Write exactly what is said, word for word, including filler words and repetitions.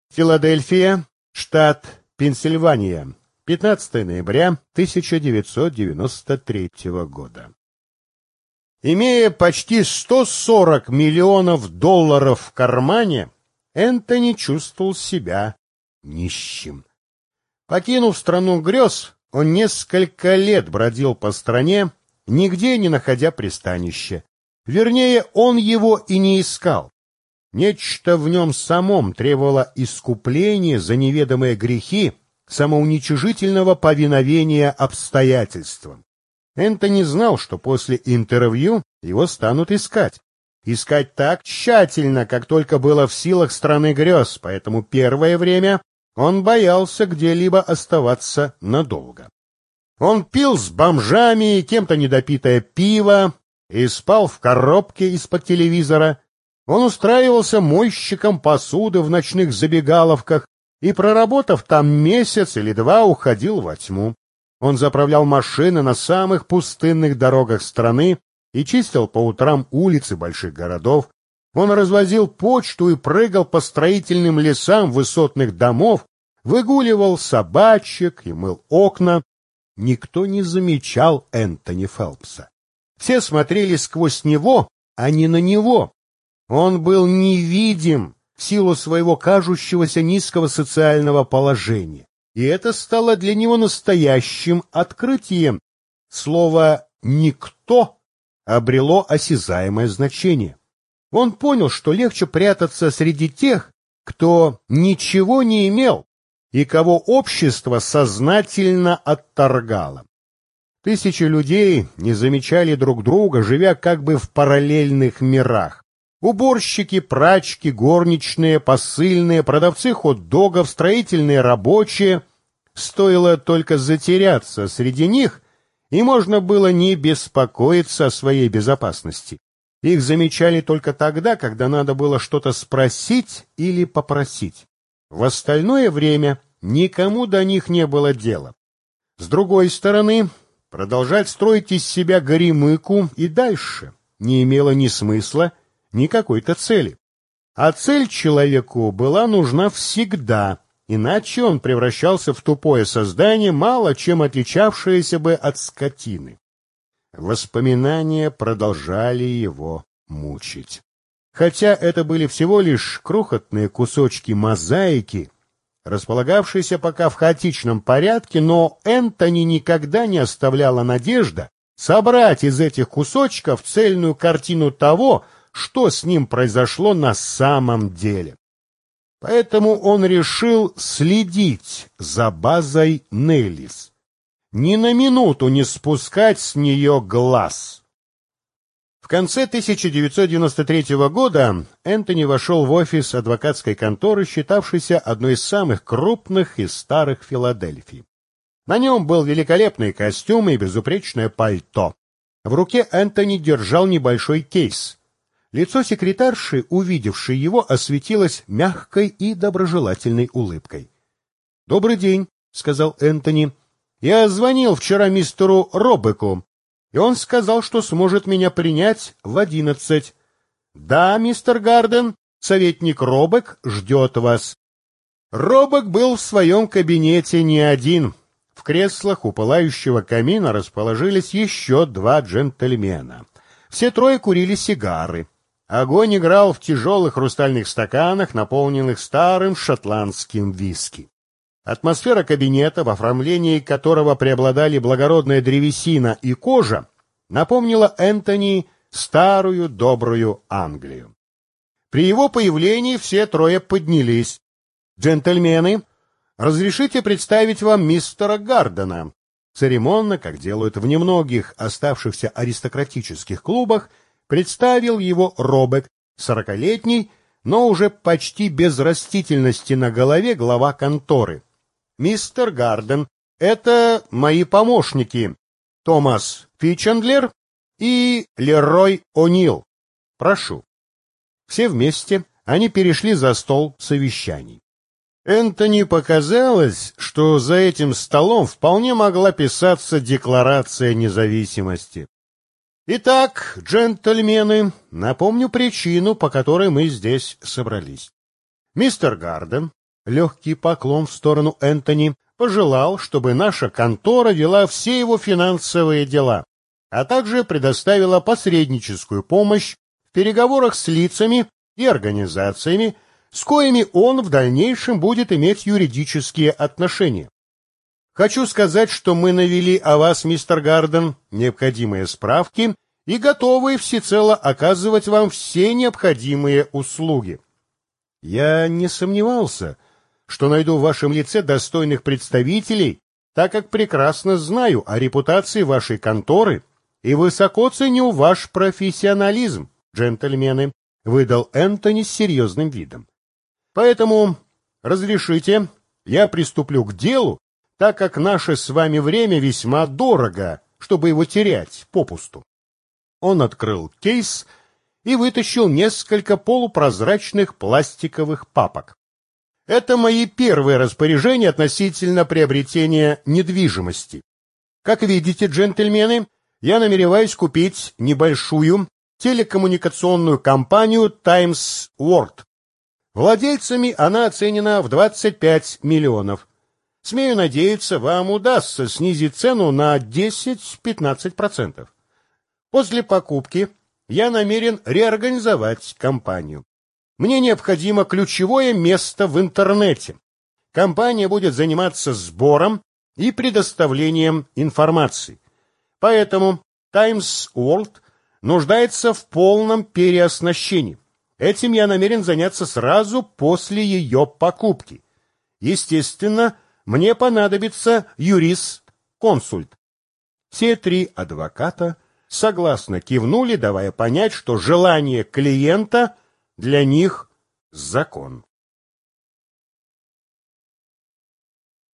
Филадельфия, штат Пенсильвания, пятнадцатое ноября тысяча девятьсот девяносто третьего года. Имея почти сто сорок миллионов долларов в кармане, Энтони чувствовал себя нищим. Покинув страну грез, он несколько лет бродил по стране, нигде не находя пристанища. Вернее, он его и не искал. Нечто в нем самом требовало искупления за неведомые грехи, самоуничижительного повиновения обстоятельствам. Энтони знал, что после интервью его станут искать. Искать так тщательно, как только было в силах страны грез, поэтому первое время он боялся где-либо оставаться надолго. Он пил с бомжами и кем-то недопитое пиво и спал в коробке из-под телевизора. Он устраивался мойщиком посуды в ночных забегаловках и, проработав там месяц или два, уходил во тьму. Он заправлял машины на самых пустынных дорогах страны и чистил по утрам улицы больших городов. Он развозил почту и прыгал по строительным лесам высотных домов, выгуливал собачек и мыл окна. Никто не замечал Энтони Фелпса. Все смотрели сквозь него, а не на него. Он был невидим в силу своего кажущегося низкого социального положения. И это стало для него настоящим открытием. Слово «никто» обрело осязаемое значение. Он понял, что легче прятаться среди тех, кто ничего не имел и кого общество сознательно отторгало. Тысячи людей не замечали друг друга, живя как бы в параллельных мирах. Уборщики, прачки, горничные, посыльные, продавцы хот-догов, строительные рабочие. Стоило только затеряться среди них, и можно было не беспокоиться о своей безопасности. Их замечали только тогда, когда надо было что-то спросить или попросить. В остальное время никому до них не было дела. С другой стороны, продолжать строить из себя горемыку и дальше не имело ни смысла, ни какой-то цели. А цель человеку была нужна всегда, иначе он превращался в тупое создание, мало чем отличавшееся бы от скотины. Воспоминания продолжали его мучить. Хотя это были всего лишь крохотные кусочки мозаики, располагавшиеся пока в хаотичном порядке, но Энтони никогда не оставляла надежда собрать из этих кусочков цельную картину того, что с ним произошло на самом деле. Поэтому он решил следить за базой Неллис, ни на минуту не спускать с нее глаз. В конце тысяча девятьсот девяносто третьего года Энтони вошел в офис адвокатской конторы, считавшейся одной из самых крупных и старых Филадельфии. На нем был великолепный костюм и безупречное пальто. В руке Энтони держал небольшой кейс. Лицо секретарши, увидевшей его, осветилось мягкой и доброжелательной улыбкой. — Добрый день, — сказал Энтони. — Я звонил вчера мистеру Робеку, и он сказал, что сможет меня принять в одиннадцать. — Да, мистер Гарден, советник Робек ждет вас. Робек был в своем кабинете не один. В креслах у пылающего камина расположились еще два джентльмена. Все трое курили сигары. Огонь играл в тяжелых хрустальных стаканах, наполненных старым шотландским виски. Атмосфера кабинета, в оформлении которого преобладали благородная древесина и кожа, напомнила Энтони старую добрую Англию. При его появлении все трое поднялись. «Джентльмены, разрешите представить вам мистера Гардена?» Церемонно, как делают в немногих оставшихся аристократических клубах, представил его Робек, сорокалетний, но уже почти без растительности на голове глава конторы. «Мистер Гарден, это мои помощники, Томас Фичендлер и Лерой О'Нил. Прошу». Все вместе они перешли за стол совещаний. Энтони показалось, что за этим столом вполне могла писаться Декларация независимости. Итак, джентльмены, напомню причину, по которой мы здесь собрались. Мистер Гарден легкий поклон в сторону Энтони, пожелал, чтобы наша контора вела все его финансовые дела, а также предоставила посредническую помощь в переговорах с лицами и организациями, с коими он в дальнейшем будет иметь юридические отношения. Хочу сказать, что мы навели о вас, мистер Гарден, необходимые справки и готовы всецело оказывать вам все необходимые услуги. Я не сомневался, что найду в вашем лице достойных представителей, так как прекрасно знаю о репутации вашей конторы и высоко ценю ваш профессионализм, джентльмены, выдал Энтони с серьезным видом. Поэтому разрешите, я приступлю к делу, так как наше с вами время весьма дорого, чтобы его терять попусту. Он открыл кейс и вытащил несколько полупрозрачных пластиковых папок. Это мои первые распоряжения относительно приобретения недвижимости. Как видите, джентльмены, я намереваюсь купить небольшую телекоммуникационную компанию Times World. Владельцами она оценена в двадцать пять миллионов. Смею надеяться, вам удастся снизить цену на десять-пятнадцать процентов. После покупки я намерен реорганизовать компанию. Мне необходимо ключевое место в интернете. Компания будет заниматься сбором и предоставлением информации. Поэтому Times World нуждается в полном переоснащении. Этим я намерен заняться сразу после ее покупки. Естественно, мне понадобится юрист-консульт. Все три адвоката согласно кивнули, давая понять, что желание клиента для них закон.